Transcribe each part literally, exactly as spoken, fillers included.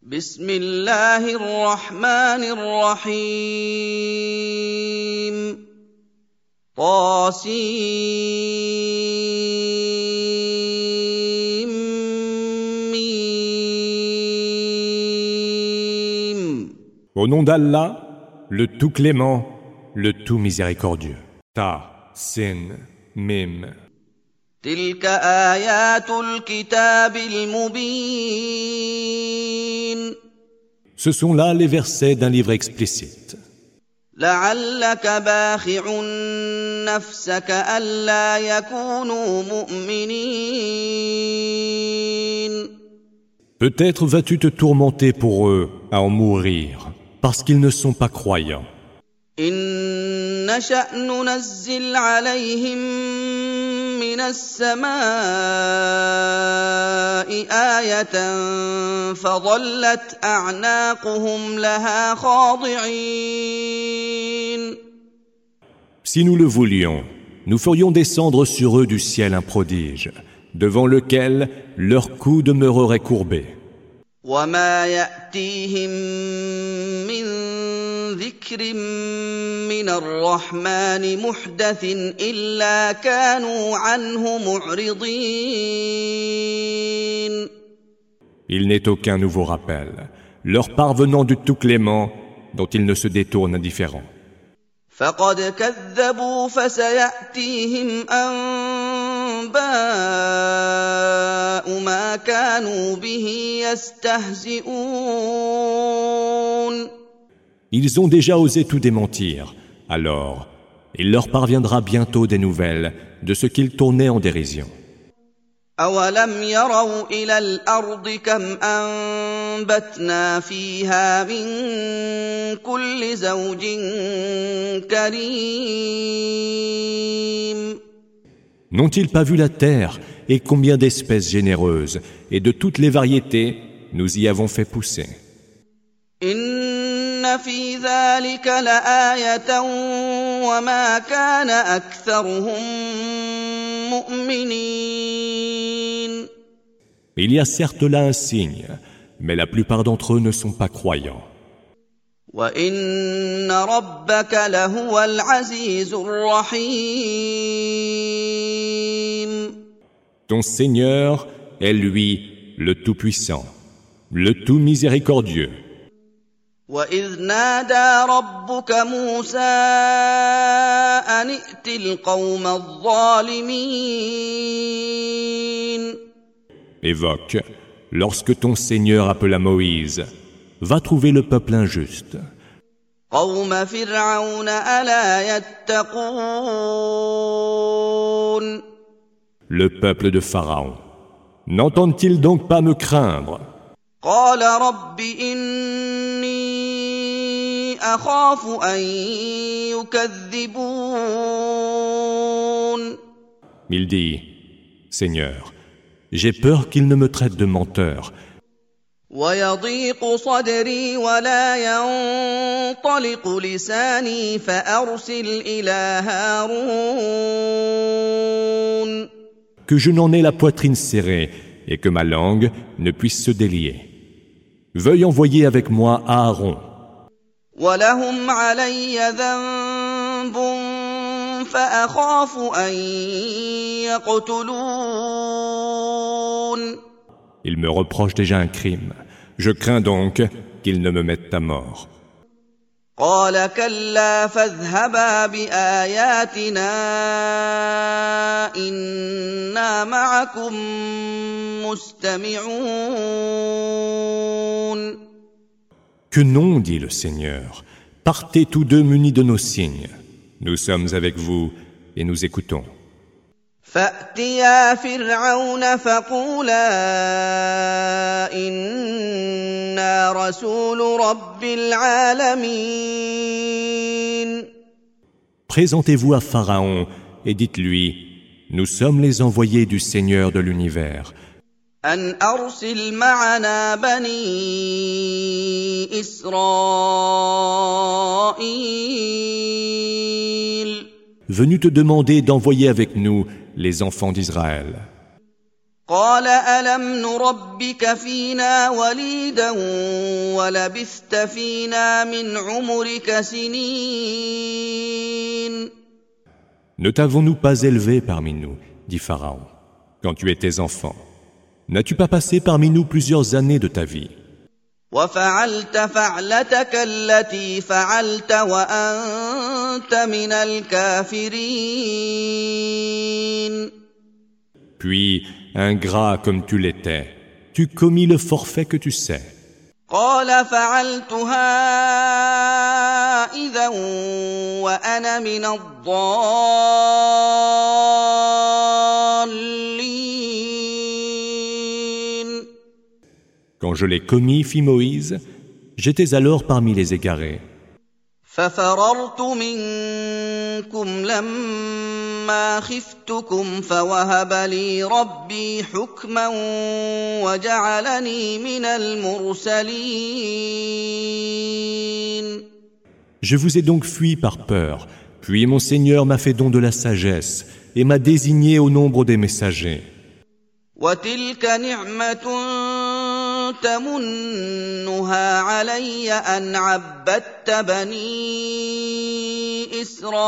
بسم الله الرحمن الرحيم طاسيم ميم. Au nom d'Allah, le tout clément, le tout miséricordieux. Ta, sin, mim. تلك آيات الكتاب المبين. Ce sont là les versets d'un livre explicite. لعلك باخع نفسك ألا يكونوا مؤمنين. Peut-être vas-tu te tourmenter pour eux à en mourir, parce qu'ils ne sont pas croyants. إن نشأ ننزل عليهم من السماء آية فظلت أعناقهم لها خاضعين. Si nous le voulions, nous ferions descendre sur eux du ciel un prodige, devant lequel leur cou demeurerait courbé. وما يأتيهم من ذكر من الرحمن محدث إلا كانوا عنه معرضين. Il n'est aucun nouveau rappel, leur parvenant du tout clément, dont ils ne se détournent indifférents. فقد كذبوا فسيأتيهم أنباء ما كانوا به يستهزئون. Ils ont déjà osé tout démentir, alors il leur parviendra bientôt des nouvelles de ce qu'ils tournaient en dérision. أولم يروا إلى الأرض كم أنبتنا فيها من كل زوج كريم. N'ont-ils pas vu la terre et combien d'espèces généreuses et de toutes les variétés nous y avons fait pousser? إن في ذلك لآية وما كان أكثرهم مؤمنين. Il y a certes là un signe, mais la plupart d'entre eux ne sont pas croyants. وإن ربك لهو العزيز الرحيم. Ton Seigneur est lui le Tout-Puissant, le Tout Miséricordieux. وإذ نادى ربك موسى أن ائت القوم الظالمين. Évoque, lorsque ton Seigneur appela Moïse, va trouver le peuple injuste. قوم فرعون ألا يتقون. Le peuple de Pharaon. N'entendent-ils donc pas me craindre? قال رب إني أخاف أن يكذبون. Il dit, Seigneur, j'ai peur qu'ils ne me traitent de menteur. ويضيق صدري ولا ينطلق لساني فأرسل إلى هارون. Que je n'en ai la poitrine serrée et que ma langue ne puisse se délier. Veuille envoyer avec moi Aaron. وَلَهُمْ عَلَيَّ ذَنبٌ فَأَخَافُ أَن يَقْتُلُونِ. Ils me reprochent déjà un crime. Je crains donc qu'ils ne me mettent à mort. قال كلا فاذهبا بآياتنا إنا معكم مستمعون. Que non, dit le Seigneur. Partez tous deux munis de nos signes. Nous sommes avec vous et nous écoutons. فأتيا فرعون فقولا إنا رسول رب العالمين. Présentez-vous à Pharaon et dites-lui, nous sommes les envoyés du Seigneur de l'univers. أن أرسل معنا بني إسرائيل. Venu te demander d'envoyer avec nous les enfants d'Israël. قال ألم نربك فينا وليدا ولبثت فينا من عمرك سنين. Ne t'avons-nous pas élevé parmi nous, dit Pharaon, quand tu étais enfant? N'as-tu pas passé parmi nous plusieurs années de ta vie? وفعلت فعلتك التي فعلت وأنت من الكافرين. Puis, ingrat comme tu l'étais, tu commis le forfait que tu sais. قال فعلتها إذا وأنا من الضالين. Quand je l'ai commis, fit Moïse, j'étais alors parmi les égarés. ففررت منكم لما خفتكم فوهب لي ربي حكما وجعلني من المرسلين. Je vous ai donc fui par peur, puis mon Seigneur m'a fait don de la sagesse et m'a désigné au nombre des messagers. وتلك نعمة تمنها علي أن عبدت بني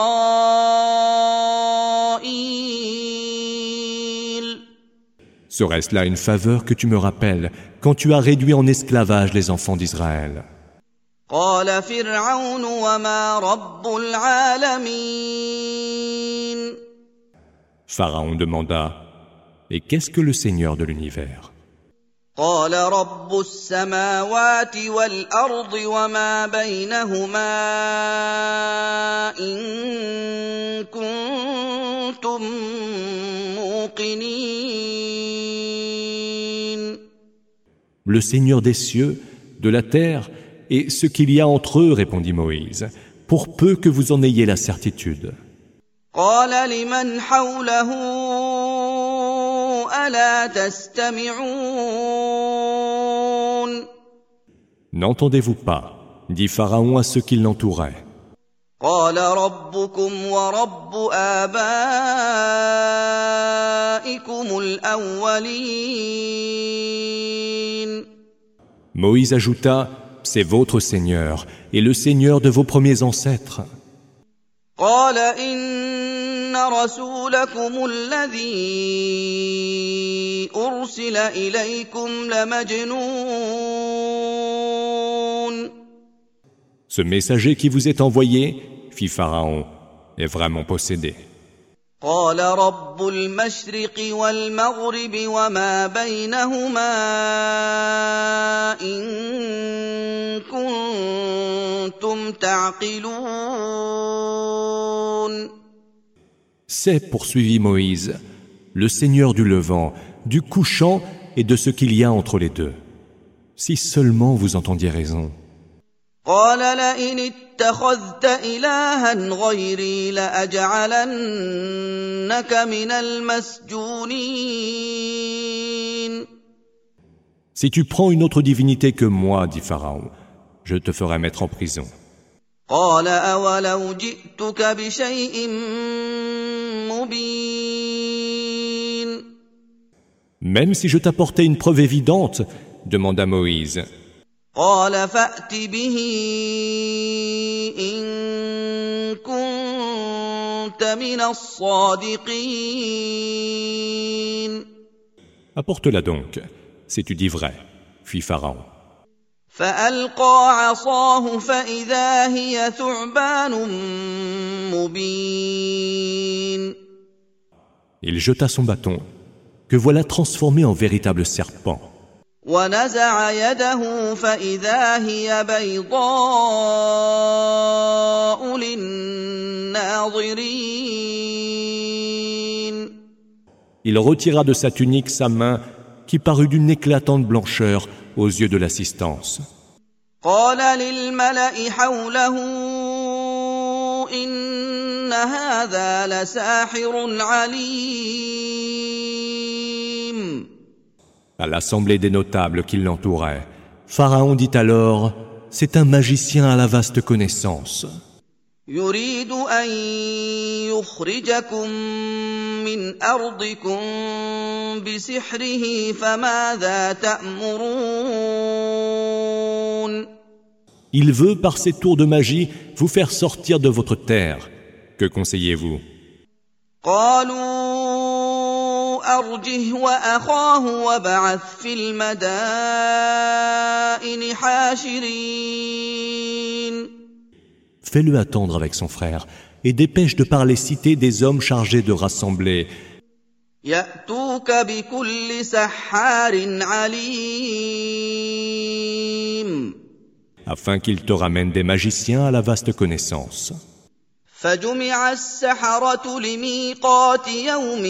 إسرائيل. Serait-ce là une faveur que tu me rappelles quand tu as réduit en esclavage les enfants d'Israël? قال فرعون وما رب العالمين. Pharaon demanda, et qu'est-ce que le Seigneur de l'univers? قال رب السماوات والأرض وما بينهما إن كنتم موقنين. Le Seigneur des cieux, de la terre, et ce qu'il y a entre eux, répondit Moïse, pour peu que vous en ayez la certitude. قال لمن حوله ألا تستمعون. N'entendez-vous pas, dit Pharaon à ceux qui l'entouraient. قال ربكم ورب آبائكم الأولين. Moïse ajouta, c'est votre Seigneur et le Seigneur de vos premiers ancêtres. قال إن رسولكم الذي أرسل إليكم لمجنون. Ce messager qui vous est envoyé, fit Pharaon, est vraiment possédé. قال رب المشرق والمغرب وما بينهما إن كنتم تعقلون. C'est, poursuivit Moïse, le Seigneur du Levant, du couchant et de ce qu'il y a entre les deux. Si seulement vous entendiez raison. قال لئن اتخذت إلها غيري لأجعلنك من المسجونين. Si tu prends une autre divinité que moi, dit Pharaon, je te ferai mettre en prison. قال أولو جئتك بشيء مبين. Même si je t'apportais une preuve évidente, demanda Moïse. قال فأت به إن كنت من الصادقين. Apporte-la donc, si tu dis vrai, fit Pharaon. فألقى عصاه فإذا هي ثعبان مبين. Il jeta son bâton, que voilà transformé en véritable serpent. ونزع يده فإذا هي بيضاء للناظرين. Il retira de sa tunique sa main qui parut d'une éclatante blancheur aux yeux de l'assistance. قال للملأ حوله إن هذا لساحر عليم. À l'assemblée des notables qui l'entouraient, Pharaon dit alors, c'est un magicien à la vaste connaissance. يريد أن يخرجكم من أرضكم بسحره فماذا تأمرون Il veut, par ses tours de magie, vous faire sortir de votre terre. Que conseillez-vous? قالوا أرجه وأخاه وابعث في المدائن حاشرين Fais-le attendre avec son frère et dépêche de par les cités des hommes chargés de rassembler يأتوك بكل سحار عليم afin qu'ils te ramènent des magiciens à la vaste connaissance. فجمع السحرة لميقات يوم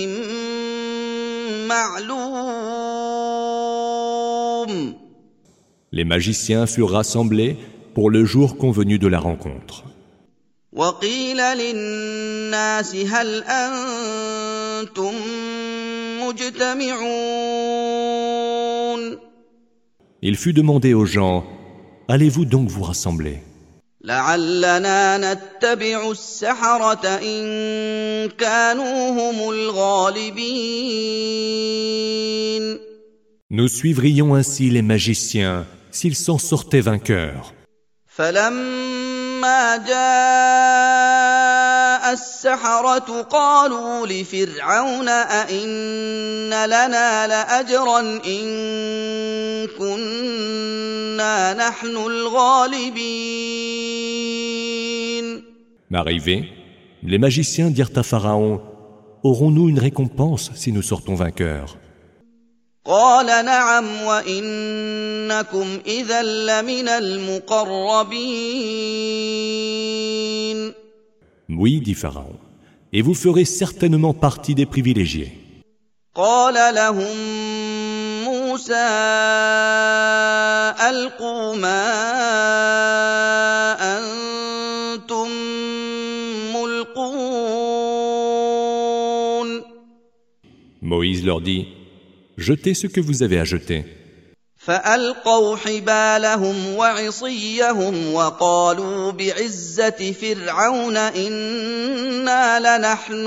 معلوم Les magiciens furent rassemblés pour le jour convenu de la rencontre. وقيل للناس هل أنتم مجتمعون Il fut demandé aux gens, allez-vous donc vous rassembler? لعلنا نتبع السحرة إن كانوا هم الغالبين Nous suivrions ainsi les magiciens s'ils s'en sortaient vainqueurs. فلما جاء السحرة قالوا لفرعون أئن لنا لأجرا إن كنا نحن الغالبين. Arrivés, les magiciens dirent à Pharaon, aurons-nous une récompense si nous sortons vainqueurs? قال نعم وإنكم إذا لمن المقربين. Oui, dit Pharaon, et vous ferez certainement partie des privilégiés. قال لهم موسى ألقوا ما أنتم ملقون. Moïse leur dit, jetez ce que vous avez à jeter. فألقوا حبالهم وعصيهم وقالوا بعزة فرعون إنا لنحن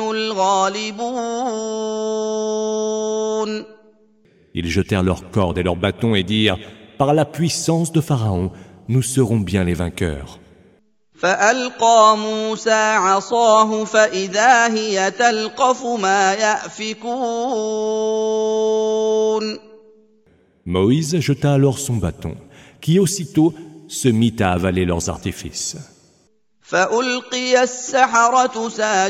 الغالبون. Ils jetèrent leurs cordes et leurs bâtons et dirent, par la puissance de Pharaon, nous serons bien les vainqueurs. فألقى موسى عصاه فإذا هي تلقف ما يأفكون. Moïse jeta alors son bâton, qui aussitôt se mit à avaler leurs artifices. فألقي السحرة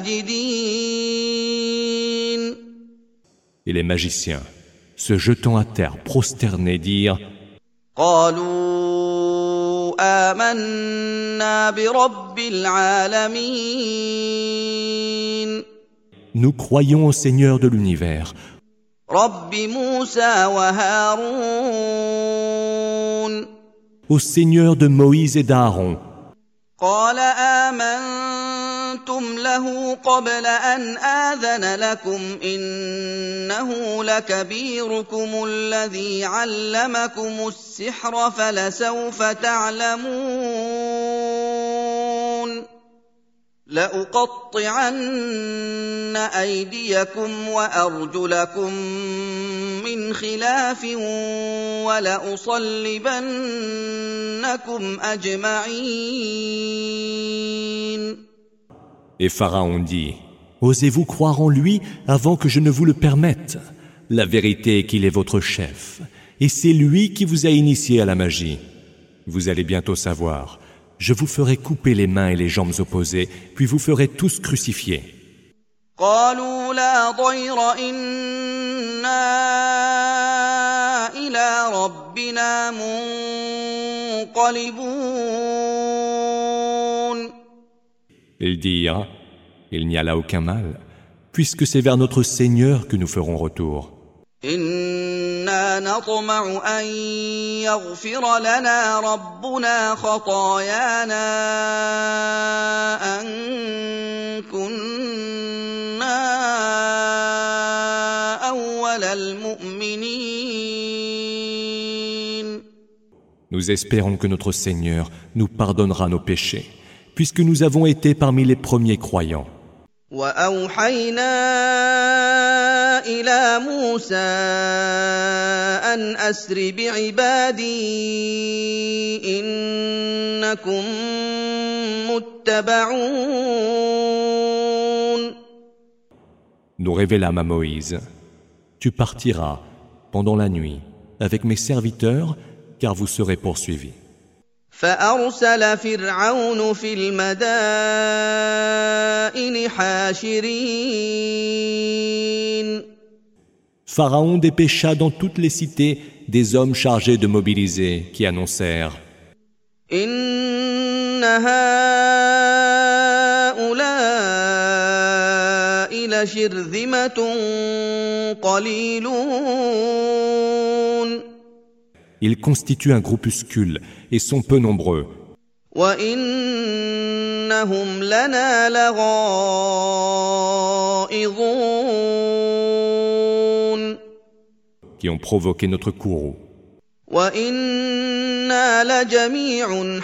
ساجدين. Et les magiciens, se jetant à terre prosternés, dirent, قالوا آمنا برب العالمين. Nous croyons au Seigneur de l'univers, رب موسى وهارون. au Seigneur de Moïse et d'Aaron. قال آمنتم له قبل أن آذن لكم إنه لكبيركم الذي علمكم السحر فلسوف تعلمون لأقطعن أيديكم وأرجلكم من خلاف ولأصلبنكم أجمعين. Et Pharaon dit, osez-vous croire en lui avant que je ne vous le permette? La vérité est qu'il est votre chef, et c'est lui qui vous a initié à la magie. Vous allez bientôt savoir. Je vous ferai couper les mains et les jambes opposées, puis vous ferez tous crucifiés. قالوا لا ضير إنا إلى ربنا منقلبون. Ils dirent, il n'y a là aucun mal, puisque c'est vers notre Seigneur que nous ferons retour. إنا نطمع أن يغفر لنا ربنا خطايانا أن كنا أول المؤمنين. Nous espérons que notre Seigneur nous pardonnera nos péchés, puisque nous avons été parmi les premiers croyants. وأوحينا إلى موسى أن أسر بعبادي إنكم متبعون. Nous révélâmes à Moïse: Tu partiras pendant la nuit avec mes serviteurs, car vous serez poursuivis. فأرسل فرعون في المدائن حاشرين. Pharaon dépêcha dans toutes les cités des hommes chargés de mobiliser, qui annoncèrent: إن هؤلاء لشرذمة قليلون. Ils constituent un groupuscule et sont peu nombreux. وَإِنَّهُمْ لَنَا لَغَائِظُونَ. Qui ont provoqué notre courroux. وَإِنَّا لَجَمِيعٌ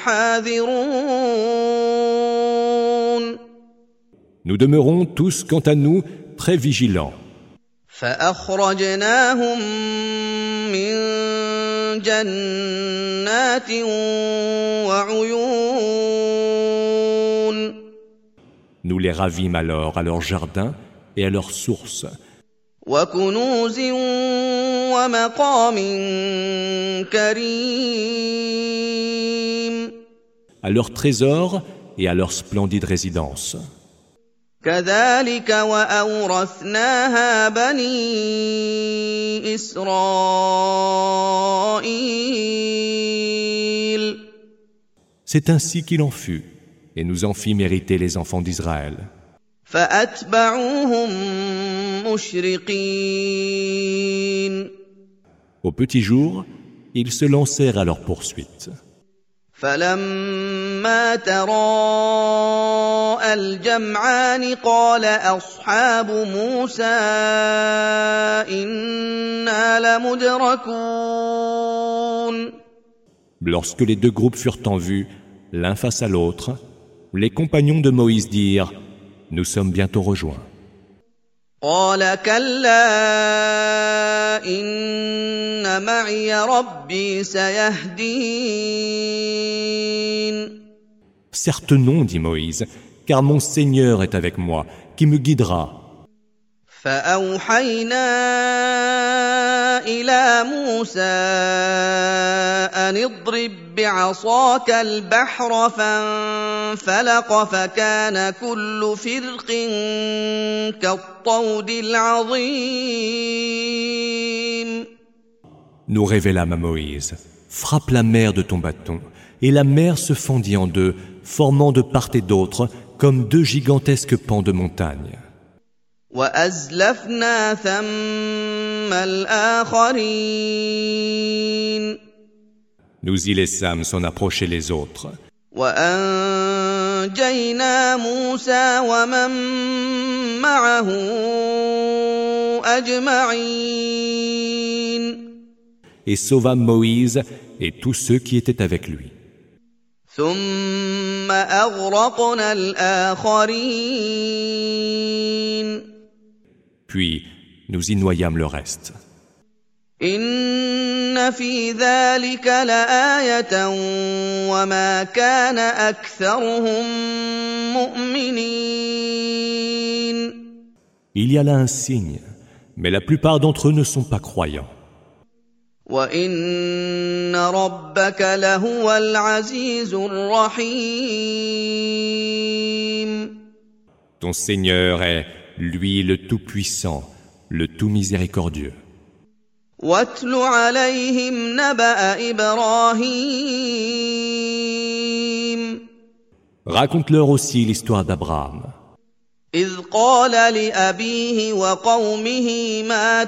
حَاذِرُونَ. Nous demeurons tous, quant à nous, très vigilants. فَأَخْرَجْنَاهُم مِّن جَنَّاتٍ وَعُيُونٍ. Nous les ravîmes alors à leurs jardins et à leurs sources. وَكُنُوزٍ وَمَقَامٍ كَرِيمٍ. À leurs trésors et à leurs splendides résidences. كذلك وأورثناها بني إسرائيل. C'est ainsi qu'il en fut, et nous en fit mériter les enfants d'Israël. فأتبعوهم مشرقين. Au petit jour, ils se lancèrent à leur poursuite. فلما تراءى الجمعان قال أصحاب موسى إنا لمدركون. Lorsque les deux groupes furent en vue, l'un face à l'autre, les compagnons de Moïse dirent: Nous sommes bientôt rejoints. قال كلا إن معي ربي سيهدين. Certes non, dit Moïse, car mon Seigneur est avec moi, qui me guidera. فأوحينا إلى موسى أن اضرب بعصاك البحر فانفلق فكان كل فرق كالطود العظيم. Nous révélâmes à Moïse: Frappe la mer de ton bâton, et la mer se fendit en deux, formant de part et d'autre comme deux gigantesques pans de montagne. وأزلفنا ثم الآخرين. Nous y laissâmes s'en approcher les autres. وأنجينا موسى ومن معه أجمعين. Et sauvâmes Moïse et tous ceux qui étaient avec lui. ثم أغرقنا الآخرين. Puis nous y noyâmes le reste. إن في ذلك لآية وما كان أكثرهم مؤمنين. Il y a là un signe, mais la plupart d'entre eux ne sont pas croyants. وإن ربك لهو العزيز الرحيم. Ton Seigneur est, lui, le Tout-Puissant, le Tout-Miséricordieux. واتل عليهم نبأ إبراهيم. Raconte-leur aussi l'histoire d'Abraham. إذ قال لأبيه وقومه ما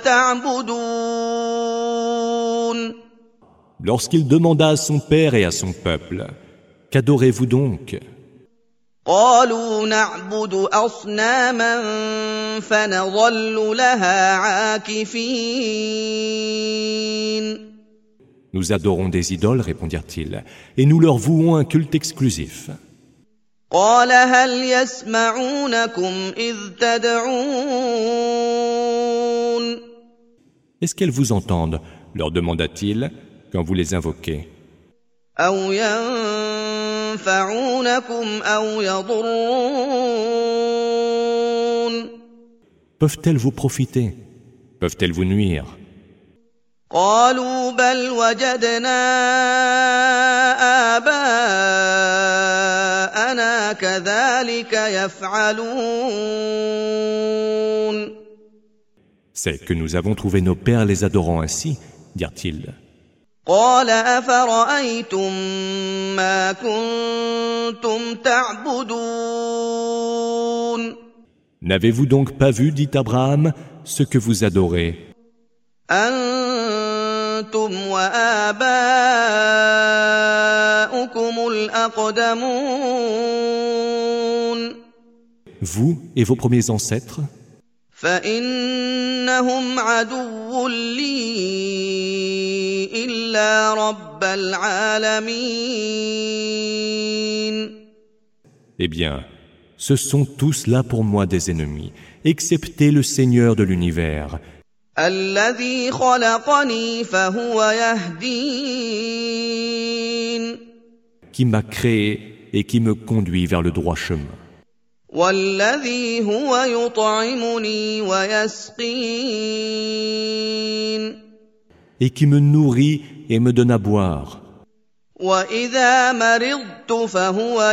تعبدون. Lorsqu'il demanda à son père et à son peuple: Qu'adorez-vous donc? قالوا نعبد أصناما فنظل لها عاكفين. Nous adorons des idoles, répondirent-ils, et nous leur vouons un culte exclusif. قال هل يسمعونكم إذ تدعون Est-ce qu'elles vous entendent, leur demanda-t-il, quand vous les invoquez? أو ينفعونكم أو يضرون Peuvent-elles vous profiter? Peuvent-elles vous nuire? قالوا بل وجدنا آباءنا كذلك يفعلون C'est que nous avons trouvé nos pères les adorant ainsi, dirent-ils. قال أفرأيتم ما كنتم تعبدون N'avez-vous donc pas vu, dit Abraham, ce que vous adorez? أنتم وآباؤكم الأقدمون Vous et vos premiers ancêtres? فإنهم عدو لي إلا رب العالمين Eh bien, ce sont tous là pour moi des ennemis, excepté le Seigneur de l'univers, الذي خلقني فهو يهدين qui m'a créé et qui me conduit vers le droit chemin, والذي هو يطعمني ويسقين et qui me nourrit et me donne à boire, وإذا مرضت فهو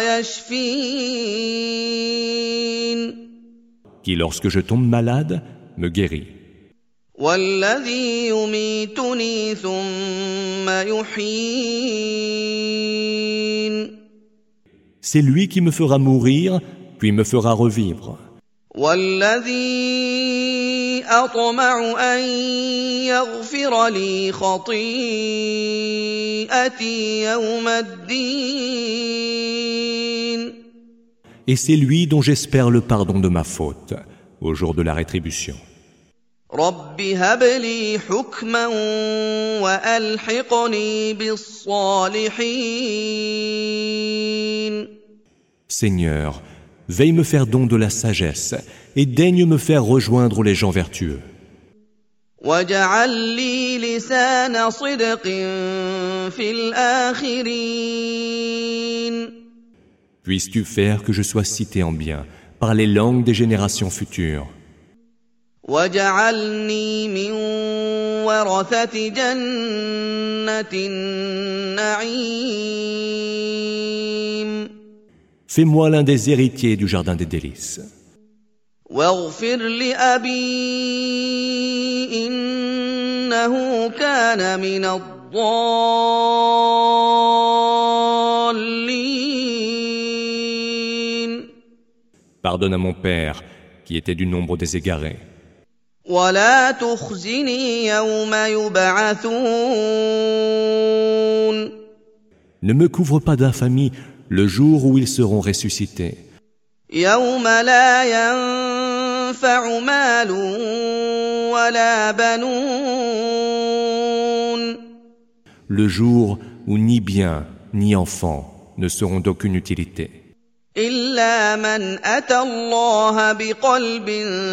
يشفين qui lorsque je tombe malade, me guérit, والذي يميتني ثم يحيين c'est lui qui me fera mourir, puis me fera revivre, والذي أطمع أن يغفر لي خطيئتي يوم الدين et c'est lui dont j'espère le pardon de ma faute, au jour de la rétribution. رب هب لي حكما وألحقني بالصالحين Seigneur, veille me faire don de la sagesse et daigne me faire rejoindre les gens vertueux. واجعل لي لسان صدق في الآخرين Puisses-tu faire que je sois cité en bien par les langues des générations futures, واجعلني من ورثة جنة النعيم fais-moi l'un des héritiers du jardin des délices. واغفر لأبي إنه كان من الضالين Pardonne à mon père, qui était du nombre des égarés, ولا تخزني يوم يبعثون ne me couvre pas d'infamie le jour où ils seront ressuscités, يوم لا ينفع مال ولا بنون le jour où ni bien ni enfants ne seront d'aucune utilité, إلا من أتى الله بقلب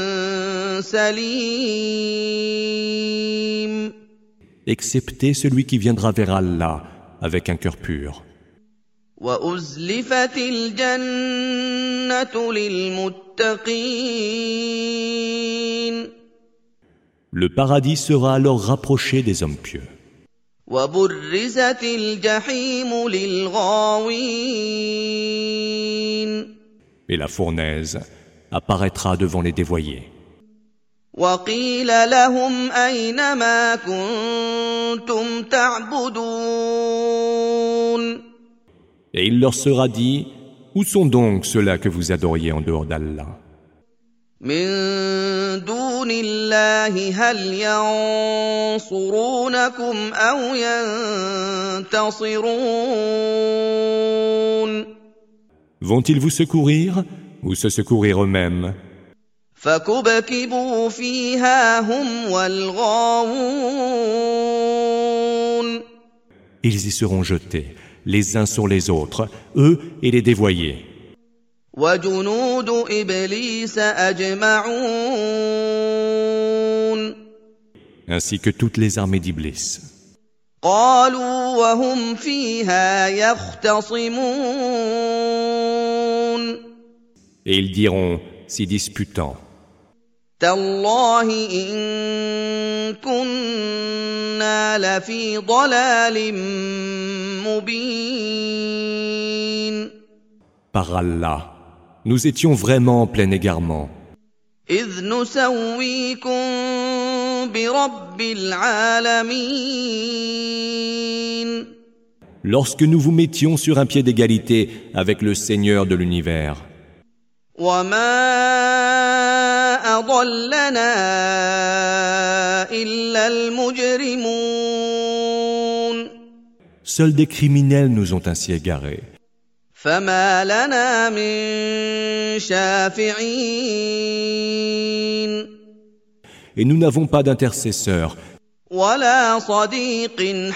سليم excepté celui qui viendra vers Allah avec un cœur pur. وأزلفت الجنة للمتقين Le paradis sera alors rapproché des hommes pieux, وبرزت الجحيم للغاوين et la fournaise apparaîtra devant les dévoyés. وقيل لهم أين ما كنتم تعبدون Et il leur sera dit, où sont donc ceux-là que vous adoriez en dehors d'Allah? من دون الله هل ينصرونكم أو ينتصرون Vont-ils vous secourir ou se secourir eux-mêmes? فكبكبوا فيها هم والغاوون Ils y seront jetés, les uns sur les autres, eux et les dévoyés. وجنود إبليس أجمعون ainsi que toutes les armées d'Iblis. قالوا وهم فيها يختصمون Et ils diront, s'y disputant, تالله إن كنا لفي ضلال مبين par Allah, nous étions vraiment en plein égarement, إذ نسويكم برب العالمين lorsque nous vous mettions sur un pied d'égalité avec le Seigneur de l'univers. وما أضلنا إلا المجرمون Seuls des criminels nous ont ainsi égarés. فما لنا من شافعين Et nous n'avons pas d'intercesseur, ولا صديق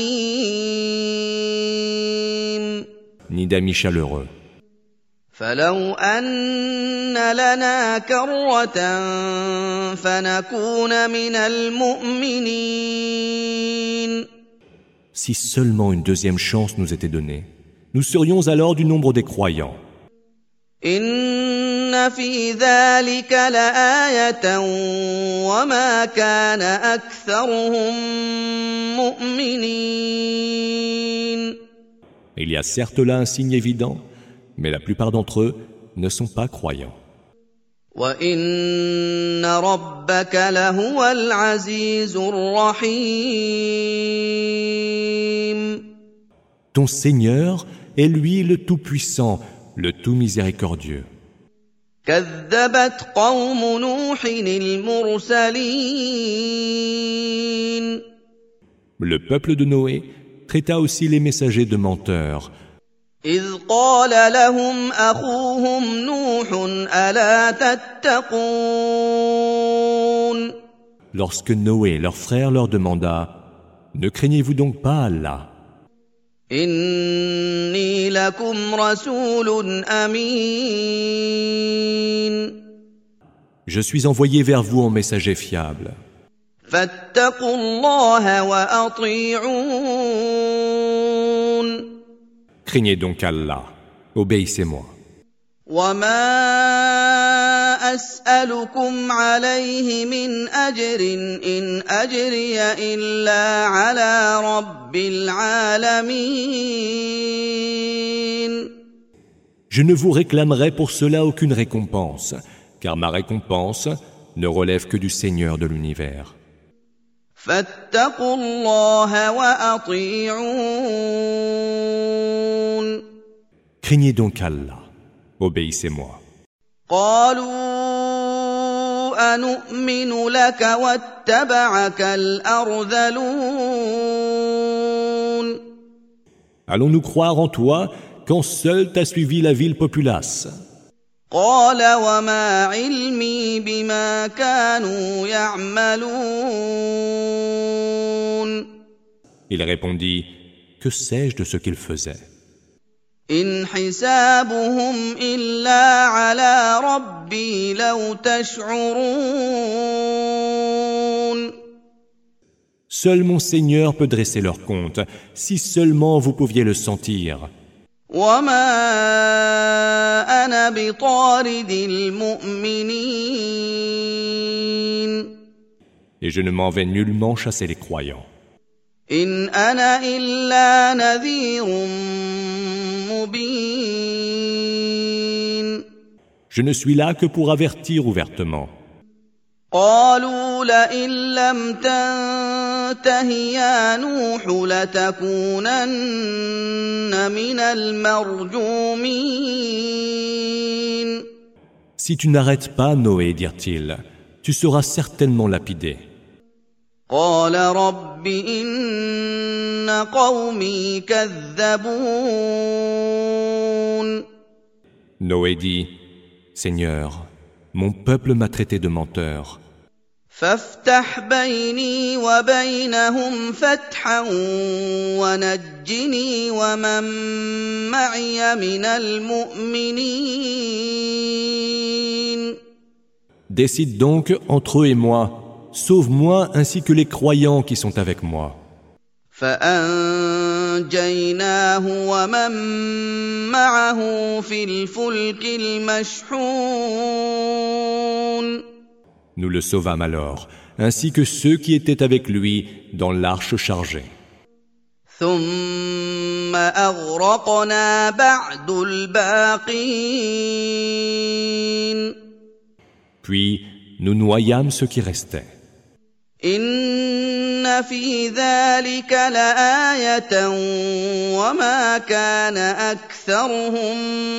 حميم ni d'amis chaleureux. فلو أن لنا كرة فنكون من المؤمنين Si seulement une deuxième chance nous était donnée, nous serions alors du nombre des croyants. إن في ذلك لآية وما كان أكثرهم مؤمنين Il y a certes là un signe évident, mais la plupart d'entre eux ne sont pas croyants. وإن ربك لهو العزيز الرحيم Ton Seigneur est lui le Tout-Puissant, le Tout-Miséricordieux. كذبت قوم نوح المرسلين Le peuple de Noé traita aussi les messagers de menteurs, إذ قال لهم أخوهم نوح ألا تتقون lorsque Noé, leur frère, leur demanda « Ne craignez-vous donc pas Allah ? إني لكم رسول أمين Je suis envoyé vers vous en messager fiable. فاتقوا الله وأطيعون Craignez donc Allah, obéissez-moi. وما أسألكم عليه من أجر إن أجري إلا على رب العالمين Je ne vous réclamerai pour cela aucune récompense, car ma récompense ne relève que du Seigneur de l'univers. فاتقوا الله وأطيعون Craignez donc Allah, obéissez-moi. قالوا أنؤمن لك واتبعك الأرذلون Allons-nous croire en toi quand seul t'a suivi la ville populace? قال وما علمي بما كانوا يعملون Il répondit, que sais-je de ce qu'ils faisaient? إن حسابهم إلا على ربي لو تشعرون Seul mon Seigneur peut dresser leur compte, si seulement vous pouviez le sentir. وما أنا بطارد المؤمنين Et je ne m'en vais nullement chasser les croyants. إن أنا إلا نذير مبين Je ne suis là que pour avertir ouvertement. قالوا لئن لم تنته يا نوح لتكونن من المرجومين Si tu n'arrêtes pas, Noé, dirent-ils, tu seras certainement lapidé. قال رب إن قومي كذبون Noé dit, Seigneur, mon peuple m'a traité de menteur. فافتح بيني وبينهم فتحا ونجني ومن معي من المؤمنين. Décide donc entre eux et moi, sauve-moi ainsi que les croyants qui sont avec moi. فأنجيناه ومن معه في الفلك المشحون. Nous le sauvâmes alors, ainsi que ceux qui étaient avec lui dans l'arche chargée. ثم أغرقنا بعد الباقين. Puis nous noyâmes ceux qui restaient. إن في ذلك لآية وما كان أكثرهم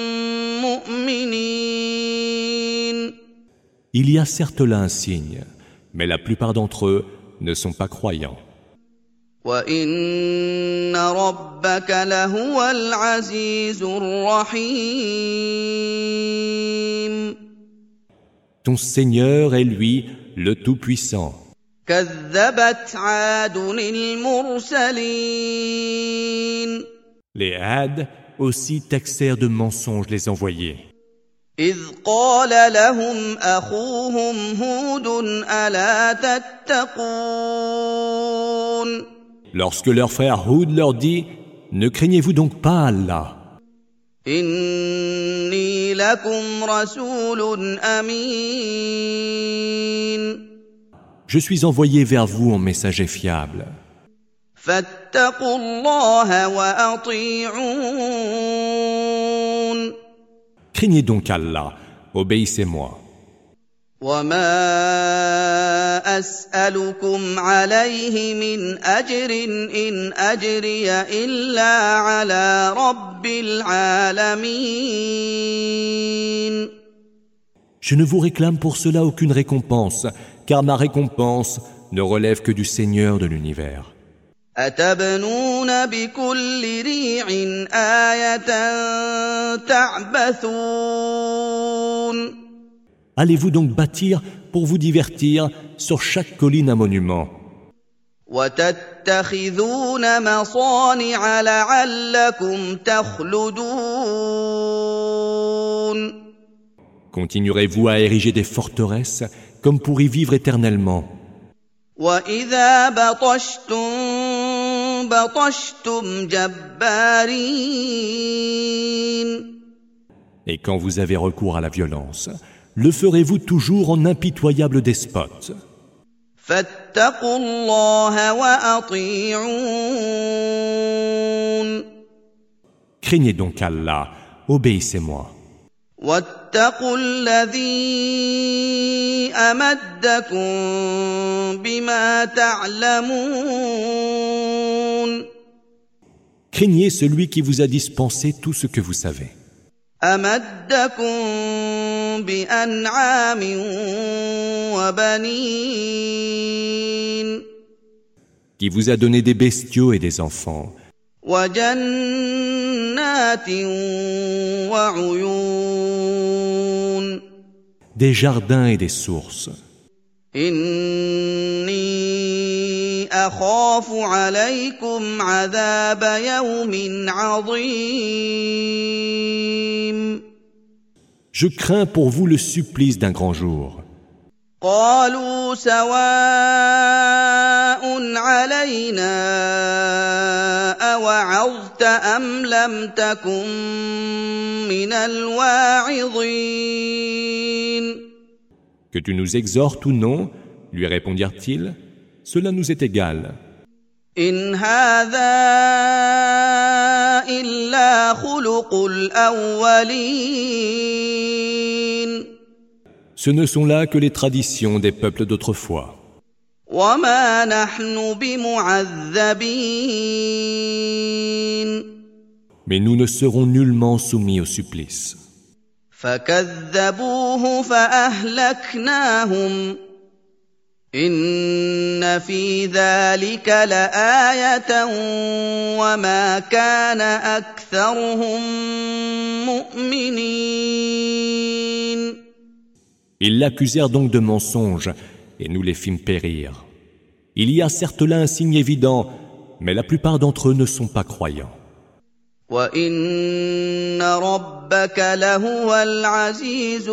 مؤمنين. Il y a certes là un signe, mais la plupart d'entre eux ne sont pas croyants. وَإِنَّ رَبَّكَ لَهُوَ الْعَزِيزُ الرَّحِيمُ. Ton Seigneur est lui, le Tout-Puissant. كَذَّبَتْ عَادٌ الْمُرْسَلِينَ. Les Had aussi taxèrent de mensonges les envoyés. إِذْ قَالَ لَهُمْ أَخُوهُمْ هُودٌ أَلَا تَتَّقُونَ. Lorsque leur frère Houd leur dit « Ne craignez-vous donc pas Allah ? إِنِّي لَكُمْ رَسُولٌ أَمِينٌ. Je suis envoyé vers vous en messager fiable. فَاتَّقُوا اللَّهَ وَأَطِيعُونِ. Craignez donc Allah, obéissez-moi. وَمَا أَسْأَلُكُمْ عَلَيْهِ مِنْ أَجْرٍ إِنْ أَجْرِيَ إِلَّا عَلَى رَبِّ الْعَالَمِينَ. Je ne vous réclame pour cela aucune récompense, car ma récompense ne relève que du Seigneur de l'univers. أَتَبْنُونَ بِكُلِّ رِيعٍ آيَةً تَعْبَثُونَ. Allez-vous donc bâtir pour vous divertir sur chaque colline un monument? وَتَتَّخِذُونَ مَصَانِعَ لَعَلَّكُمْ تَخْلُدُونَ. Continuerez-vous à ériger des forteresses comme pour y vivre éternellement? وَإِذَا بَطَشْتُم بَطَشْتُمْ جَبَّارِينَ. Et quand vous avez recours à la violence, le ferez-vous toujours en impitoyable despote? فَاتَّقُوا اللَّهَ وَأَطِيعُونِ. Craignez donc Allah, obéissez-moi. وَاتَّقُوا الَّذِي أَمَدَّكُم بِمَا تَعْلَمُونَ. Craignez celui qui vous a dispensé tout ce que vous savez. أَمَدَّكُم بِأَنْعَامٍ وَبَنِينَ. Qui vous a donné des bestiaux et des enfants. وَجَنَّاتٍ وَعُيُونٍ. Des jardins et des sources. إِنِّي أَخَافُ عَلَيْكُمْ عَذَابَ يَوْمٍ عَظِيمٍ. Je crains pour vous le supplice d'un grand jour. قَالُوا سَوَاءٌ عَلَيْنَا أَوَعَظْتَ أَمْ لَمْ تَكُن مِّنَ الْوَاعِظِينَ. Que tu nous exhortes ou non, lui répondirent-ils, cela nous est égal. إِنْ هَذَا إِلَّا خُلُقُ الْأَوَّلِينَ. Ce ne sont là que les traditions des peuples d'autrefois. وَمَا نَحْنُ بِمُعَذَّبِينَ. Mais nous ne serons nullement soumis au supplice. فَكَذَّبُوهُ فَأَهْلَكْنَاهُمْ. إِنَّ فِي ذَلِكَ لَآيَةً وَمَا كَانَ أَكْثَرُهُم مُّؤْمِنِينَ. Ils l'accusèrent donc de mensonge, et nous les fîmes périr. Il y a certes là un signe évident, mais la plupart d'entre eux ne sont pas croyants. وَإِنَّ رَبَّكَ لَهُوَ الْعَزِيزُ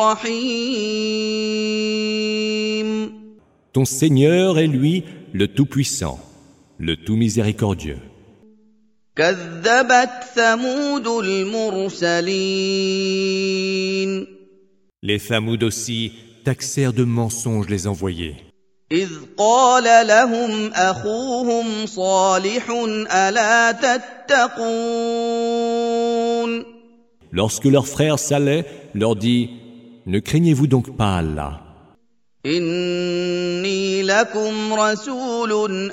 الرَّحِيمُ. Ton Seigneur est lui le Tout-Puissant, le Tout-Miséricordieux. كَذَّبَتْ ثَمُودُ الْمُرْسَلِينَ. Les Thamoud aussi taxèrent de mensonges les envoyés. إِذْ قَالَ لَهُمْ أَخُوهُمْ صَالِحٌ أَلَا تَتَّقُونَ. Lorsque leur frère Saleh leur dit « Ne craignez-vous donc pas Allah ?» إِنِّي لَكُمْ رَسُولٌ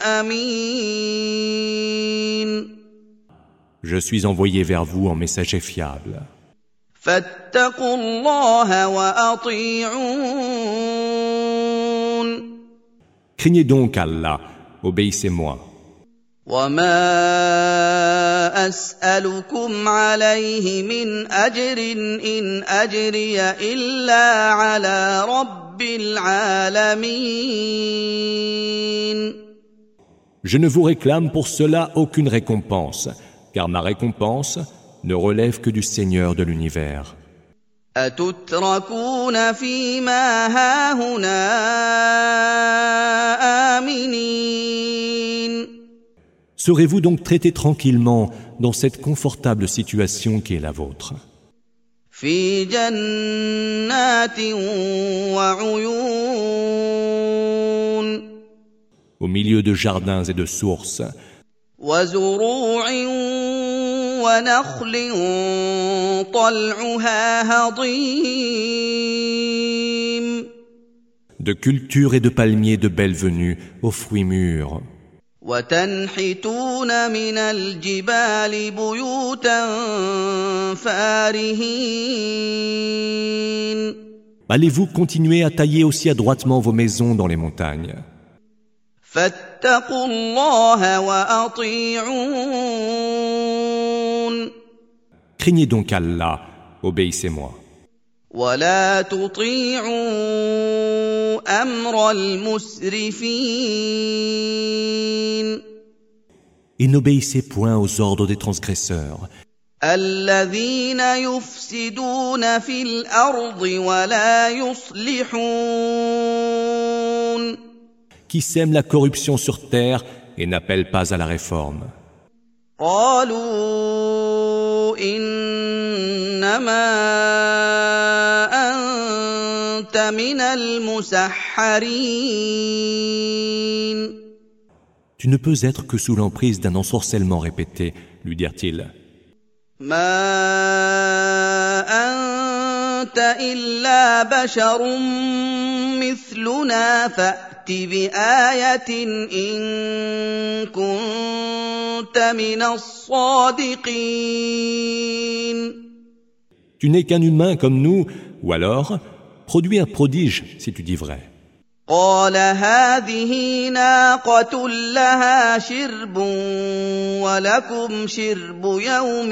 أَمِينٌ. Je suis envoyé vers vous en messager fiable. فَاتَّقُوا اللَّهَ وَأَطِيعُونِ. Craignez donc Allah, obéissez-moi. وَمَا أَسْأَلُكُمْ عَلَيْهِ مِنْ أَجْرٍ إِنْ أَجْرِيَ إِلَّا عَلَى رَبِّ الْعَالَمِينَ. Je ne vous réclame pour cela aucune récompense, car ma récompense ne relève que du Seigneur de l'univers. أَتُتْرَكُونَ فِي مَا هَاهُنَا آمِنِينَ. Serez-vous donc traités tranquillement dans cette confortable situation qui est la vôtre? فِي جَنَّاتٍ وَعُيُونٍ. Au milieu de jardins et de sources, وَزُرُوعٍ وَنَخْلٍ طَلْعُهَا هَضِيمٌ. de cultures et de palmiers de belle venue aux fruits mûrs. وَتَنْحِتُونَ مِنَ الْجِبَالِ بُيُوتًا فَارِهِينَ. Allez-vous continuer à tailler aussi adroitement vos maisons dans les montagnes? فَاتَّقُوا اللَّهَ وَأَطِيعُونِ. Craignez donc Allah, obéissez-moi. وَلَا تُطِيعُوا أَمْرَ الْمُسْرِفِينَ. Et n'obéissez point aux ordres des transgresseurs, الَّذِينَ يُفْسِدُونَ فِي الْأَرْضِ وَلَا يُصْلِحُونَ. qui sèment la corruption sur terre et n'appellent pas à la réforme. قَالُوا إِنَّمَا أَنتَ مِنَ الْمُسَحَّرِينَ. Tu ne peux être que sous l'emprise d'un ensorcellement répété, lui dirent-ils. مَا أَنتَ إِلَّا بَشَرٌ مِثْلُنَا فَأْتِ بِآيَةٍ إِن كُنتَ مِنَ الصَّادِقِينَ. Tu n'es qu'un humain comme nous, ou alors, produis un prodige si tu dis vrai. قَالَ هَٰذِهِ نَاقَةٌ لَّهَا شِرْبٌ وَلَكُمْ شِرْبُ يَوْمٍ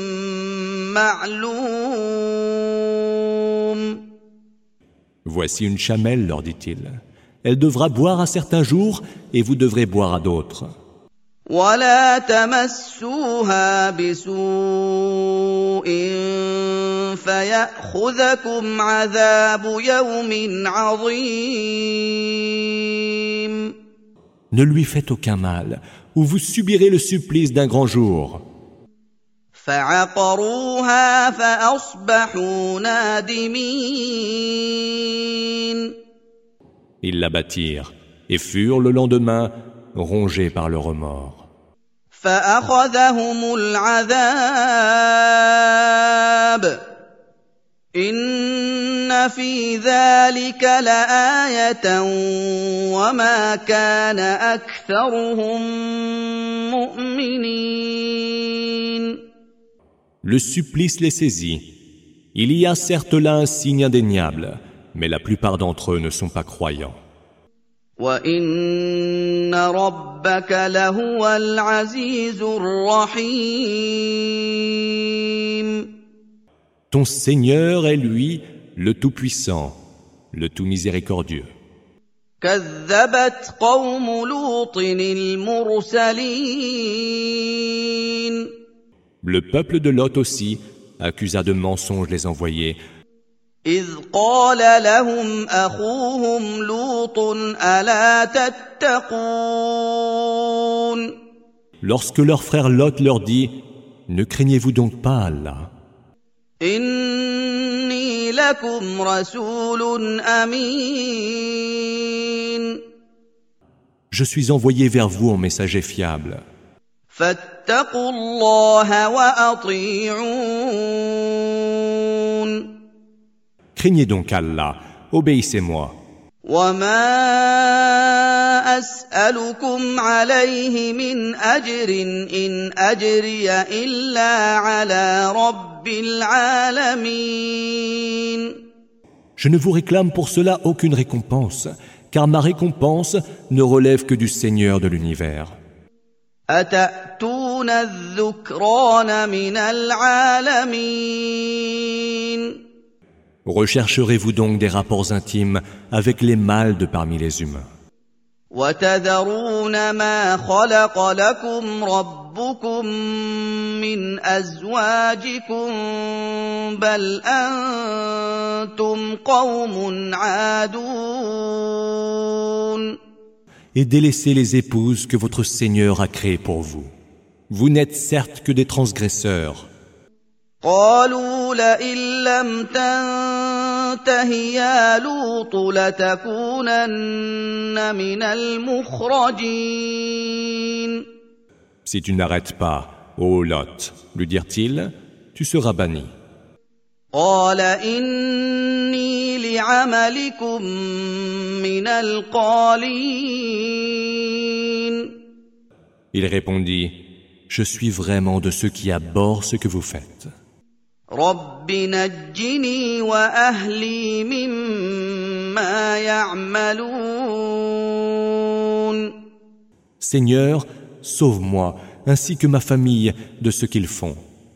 مَّعْلُومٍ. Voici une chamelle, leur dit-il. Elle devra boire à certains jours et vous devrez boire à d'autres. وَلَا تَمَسُّوهَا بِسُوءٍ فَيَأْخُذَكُمْ عَذَابُ يَوْمٍ عَظِيمٍ. Ne lui faites aucun mal, ou vous subirez le supplice d'un grand jour. فَعَقَرُوهَا فَأَصْبَحُوا نَادِمِينَ. Ils la bâtirent et furent le lendemain rongés par le remords. فَأَخَذَهُمُ الْعَذَابُ إِنَّ فِي ذَلِكَ لَآيَةً وَمَا كَانَ أَكْثَرُهُم مُّؤْمِنِينَ. Le supplice les saisit. Il y a certes là un signe indéniable, mais la plupart d'entre eux ne sont pas croyants. وَإِنَّ رَبَّكَ لَهُوَ الْعَزِيزُ الرَّحِيمُ. Ton Seigneur est lui, le Tout-Puissant, le Tout-Miséricordieux. كذبت قوم لوط المرسلين. Le peuple de Lot aussi accusa de mensonges les envoyés. إذ قال لهم أخوهم لوط ألا تتقون. Lorsque leur frère Lot leur dit « Ne craignez-vous donc pas Allah ? إني لكم رسول أمين. Je suis envoyé vers vous en messager fiable. فاتقوا الله وأطيعون. Craignez donc Allah, obéissez-moi. وما أسألكم عليه من أجر إن أجري إلا على رب العالمين. Je ne vous réclame pour cela aucune récompense, car ma récompense ne relève que du Seigneur de l'univers. أتأتون الذكران من العالمين. Rechercherez-vous donc des rapports intimes avec les mâles de parmi les humains. وتذرون ما خلق لكم ربكم من أزواجكم بل أنتم قوم عادون. Et délaissez les épouses que votre Seigneur a créées pour vous. Vous n'êtes certes que des transgresseurs. قالوا لئن لم تنته يا لوط لتكونن من المخرجين. Si tu n'arrêtes pas, ô Lot, lui dirent-ils, tu seras banni. قال إني لعملكم من القالين. Il répondit, je suis vraiment de ceux qui abhorrent ce que vous faites. رب نجني وأهلي مما يعملون. Seigneur, sauve-moi, ainsi que ma famille, de ce qu'ils font.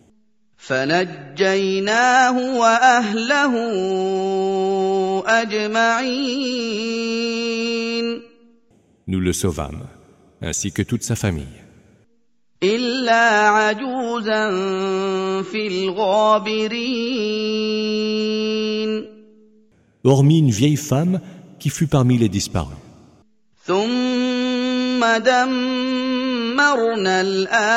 فنجيناه وأهله أجمعين. Nous le sauvâmes, ainsi que toute sa famille. إلا عجوزا في الغابرين. Hormis une vieille femme qui fut parmi les disparus. ثم دمرنا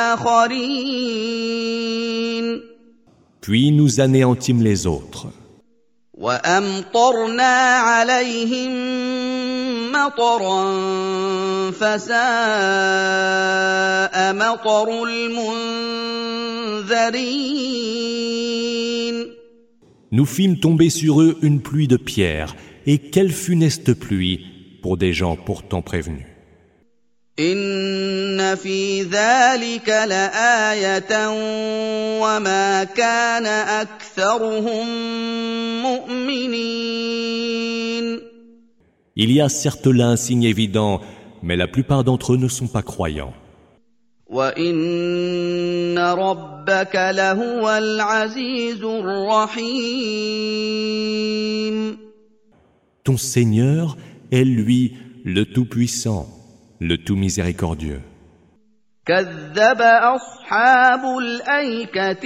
الآخرين. Puis nous anéantîmes les autres. وأمطرنا عليهم مطرا فساء مطر المنذرين. Nous fîmes tomber sur eux une pluie de pierres, et quelle funeste pluie pour des gens pourtant prévenus. إن في ذلك لآية وما كان أكثرهم مؤمنين. Il y a certes là un signe évident, mais la plupart d'entre eux ne sont pas croyants. وإن ربك لهو العزيز الرحيم. Ton Seigneur est lui le Tout-Puissant, le Tout-Miséricordieux. كذب أصحاب الأيكة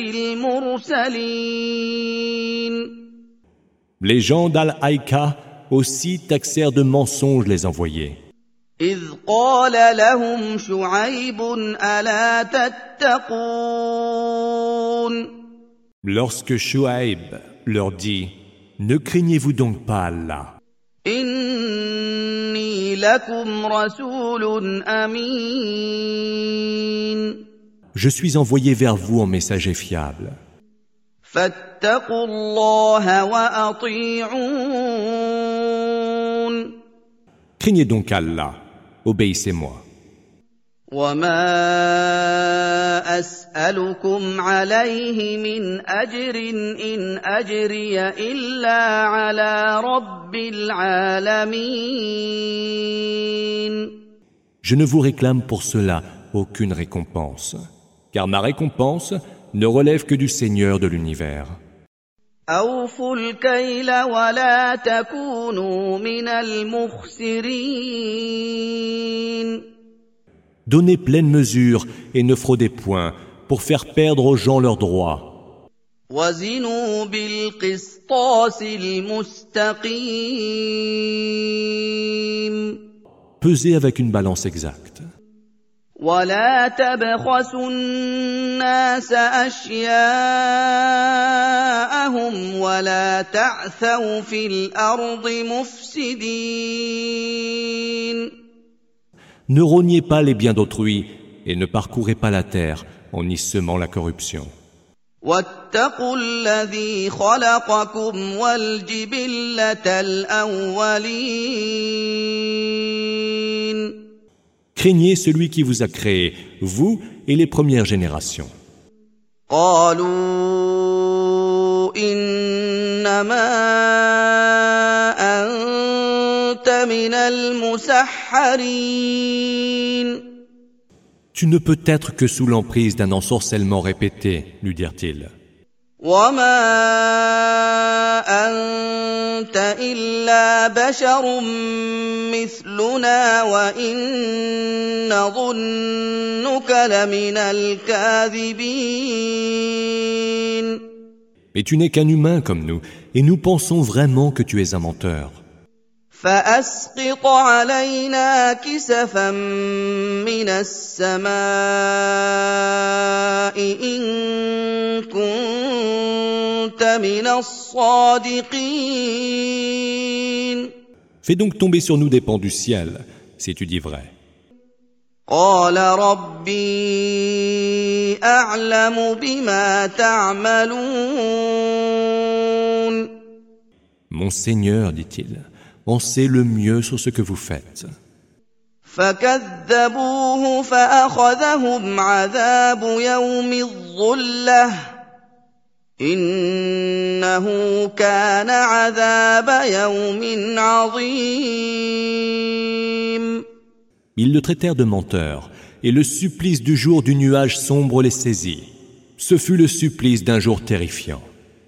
المرسلين. Les gens d'Al-Haïka aussi taxèrent de mensonges les envoyés. إذ قال لهم شعيب ألا تتقون. Lorsque Shuaïb leur dit « Ne craignez-vous donc pas Allah ? إني لكم رسول أمين. Je suis envoyé vers vous en messager fiable. فاتقوا الله وأطيعون. Craignez donc Allah, obéissez-moi. وما أسألكم عليه من أجر إن أجري إلا على رب العالمين. Je ne vous réclame pour cela aucune récompense, car ma récompense ne relève que du Seigneur de l'univers. أوفوا الكيل ولا تكونوا من المخسرين. Donnez pleine mesure et ne fraudez point pour faire perdre aux gens leurs droits. وزنوا بالقسطاس المستقيم. Pesez avec une balance exacte. ولا تبخسوا الناس أشياءهم ولا تعثوا في الأرض مفسدين. Ne rognez pas les biens d'autrui et ne parcourez pas la terre en y semant la corruption. واتقوا الذي خلقكم والجبلة الأولين. Craignez celui qui vous a créé, vous et les premières générations. قالوا إنما أنت من المسحرين. Tu ne peux être que sous l'emprise d'un ensorcellement répété, lui dirent-ils. وما أنت إلا بشر مثلنا وإن نظنك لمن الكاذبين. Mais tu n'es qu'un humain comme nous, et nous pensons vraiment que tu es un menteur. فأسقط علينا كسفا من السماء إن كنت من الصادقين. Fais donc tomber sur nous des pans du ciel, si tu dis vrai. قال ربي أعلم بما تعملون. Mon Seigneur, dit-il, on sait le mieux sur ce que vous faites. فكذبوه فأخذهم عذاب يوم الظلة إنه كان عذاب يوم عظيم. Ils le traitèrent de menteur, et le supplice du jour du nuage sombre les saisit. Ce fut le supplice d'un jour terrifiant.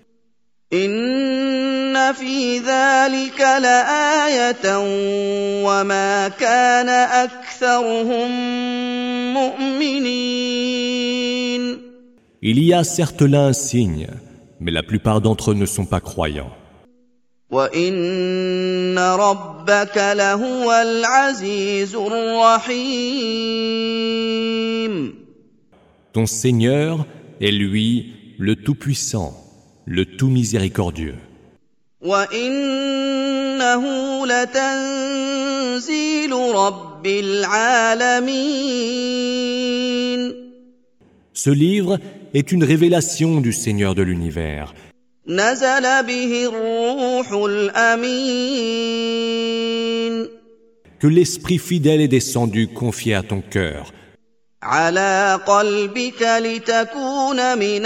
إن في ذلك لآية وما كان أكثرهم مؤمنين. Il y a certes là un signe, mais la plupart d'entre eux ne sont pas croyants. وإن ربك لهو العزيز الرحيم. Ton Seigneur est lui le Tout-Puissant, le Tout-Miséricordieux. وإنه لتنزيل رب العالمين. Ce livre est une révélation du Seigneur de l'univers. نزل به الروح الأمين. Que l'Esprit fidèle est descendu confié à ton cœur. على قلبك لتكون من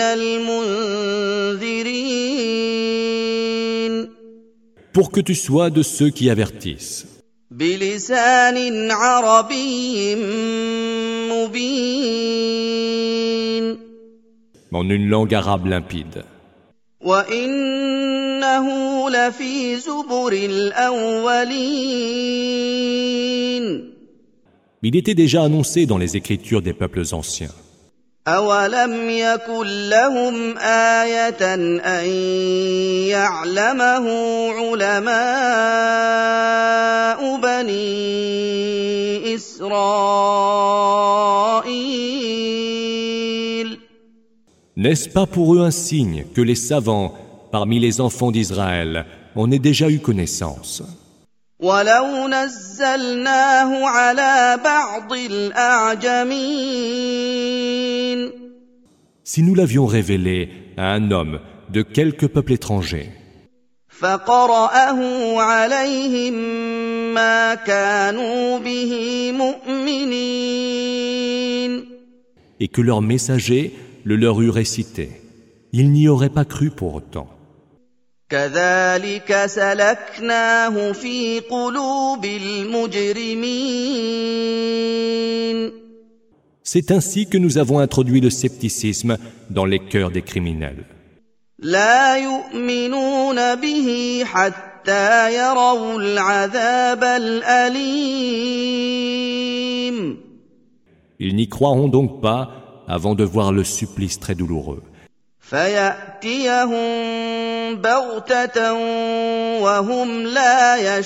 المنذرين. Pour que tu sois de ceux qui avertissent. بلسان عربي مبين. En une langue arabe limpide. وإنه لفي زبر الأولين. Il était déjà annoncé dans les écritures des peuples anciens. أولم يكن لهم آية أن يعلمه علماء بني إسرائيل. N'est-ce pas pour eux un signe que les savants, parmi les enfants d'Israël, en aient déjà eu connaissance? ولو نزلناه على بعض الأعجمين. Si nous l'avions révélé à un homme de quelque peuple étranger, فقرأه عليهم ما كانوا به مؤمنين. et que leur messager le leur eût récité, ils n'y auraient pas cru pour autant. كذلك سلكناه في قلوب المجرمين. C'est ainsi que nous avons introduit le scepticisme dans les cœurs des criminels. لا يؤمنون به حتى يروا العذاب الأليم. Ils n'y croiront donc pas avant de voir le supplice très douloureux. فيأتيهم بغتة وهم لا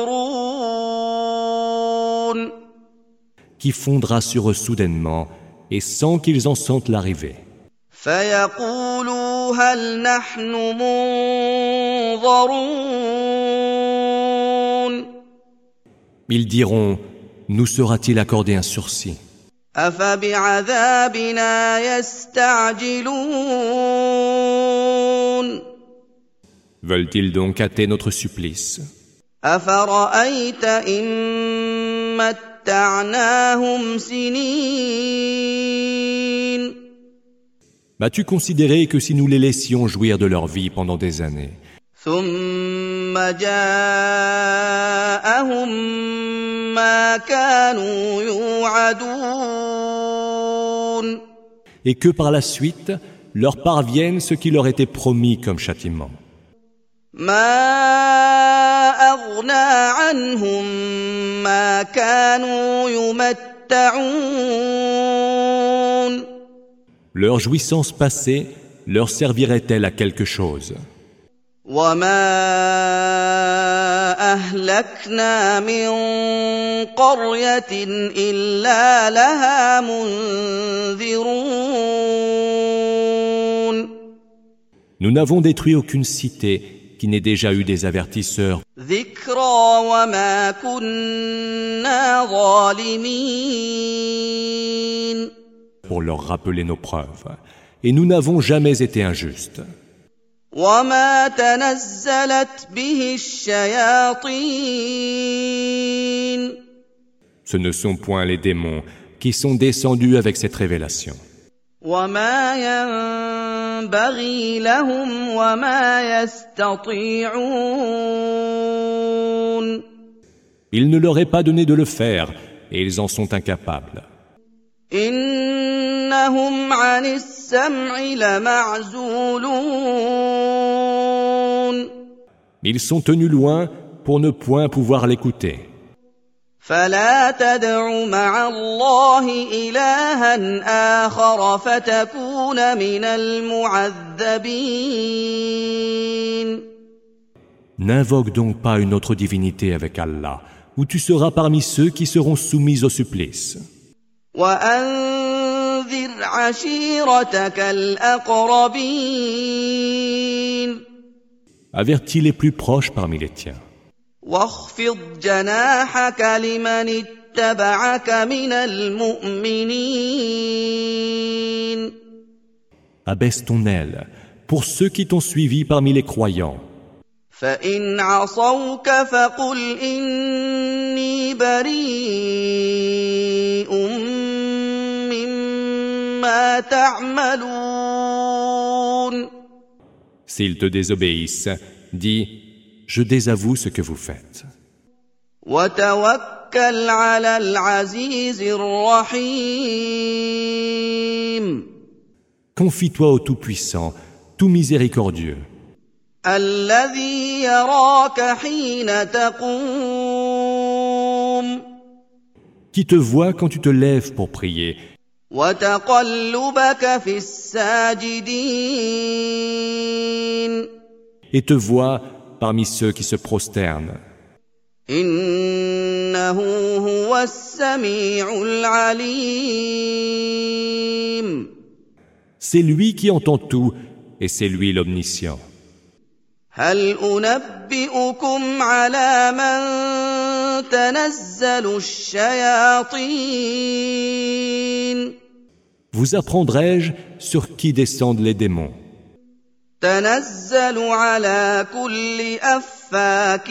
يشعرون. Qui fondra sur eux soudainement et sans qu'ils en sentent l'arrivée. فيقولوا هل نحن منظرون. Ils diront, nous sera-t-il accordé un sursis? أفبعذابنا يستعجلون. Veulent-ils donc hâter notre supplice? أفرأيت إن متعناهم سنين. M'as-tu considéré que si nous les laissions jouir de leur vie pendant des années, ثم جاءهم ما كانوا يوعدون. et que par la suite leur parvienne ce qui leur était promis comme châtiment? ما أغنى عنهم ما كانوا يمتعون. Leur jouissance passée leur servirait-elle à quelque chose? وما أهلكنا من قرية إلا لها منذرون. Nous n'avons détruit aucune cité qui n'ait déjà eu des avertisseurs ذكرى وما كنا ظالمين. pour leur rappeler nos preuves. Et nous n'avons jamais été injustes. وما تنزلت به الشياطين. Ce ne sont point les démons qui sont descendus avec cette révélation. وما ينبغي لهم وما يستطيعون. Il ne leur est pas donné de le faire, et ils en sont incapables. إنهم عن السمع لمعزولون. Ils sont tenus loin pour ne point pouvoir l'écouter. فلا تدع مع الله إلها آخر فتكون من المعذبين. N'invoque donc pas une autre divinité avec Allah, ou tu seras parmi ceux qui seront soumis au supplice. وأنذر عشيرتك الأقربين. Avertis les plus proches parmi les tiens. واخفض جناحك لمن اتبعك من المؤمنين. Abaisse ton aile pour ceux qui t'ont suivi parmi les croyants. فإن عصوك فقل إني بريء مما تعملون. S'ils te désobéissent, dis, je désavoue ce que vous faites. وتوكل على العزيز الرحيم. Confie-toi au Tout-Puissant, tout miséricordieux, الذي يراك حين تقوم. qui te voit quand tu te lèves pour prier, وتقلبك في الساجدين. et te voit parmi ceux qui se prosternent. إنه هو السميع العليم. C'est lui qui entend tout, et c'est lui l'omniscient. هل أنبئكم على من تنزل الشياطين. Vous apprendrai-je sur qui descendent les démons? تنزل على كل أفاك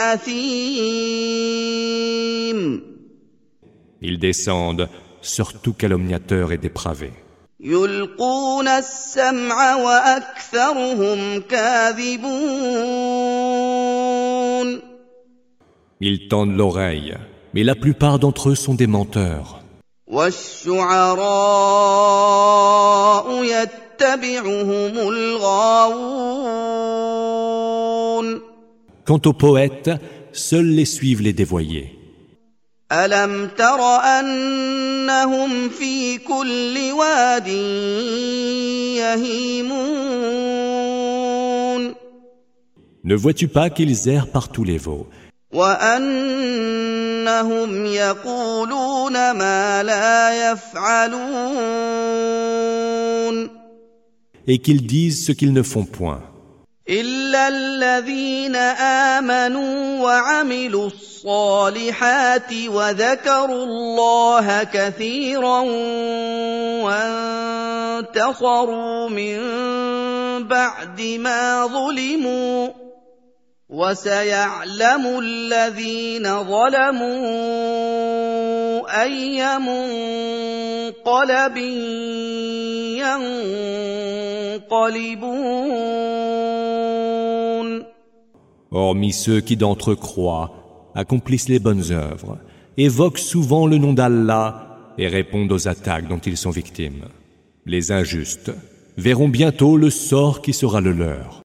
أثيم. Ils descendent sur tout calomniateur et dépravé. يلقون السمع وأكثرهم كاذبون. Ils tendent l'oreille, mais la plupart d'entre eux sont des menteurs. والشعراء يتبعون يتبعهم الغاوون. Quant aux poètes, seuls les suivent les dévoyés. ألم تر أنهم في كل واد يهيمون. Ne vois-tu pas qu'ils errent par tous les veaux وأنهم يقولون ما لا يفعلون. et qu'ils disent ce qu'ils ne font point. إلا الذين آمنوا وعملوا الصالحات وذكروا الله كثيرا وانتصروا من بعد ما ظلموا وسيعلم الذين ظلموا أي منقلب ينقلبون. Hormis ceux qui d'entre eux croient, accomplissent les bonnes œuvres, évoquent souvent le nom d'Allah et répondent aux attaques dont ils sont victimes. Les injustes verront bientôt le sort qui sera le leur.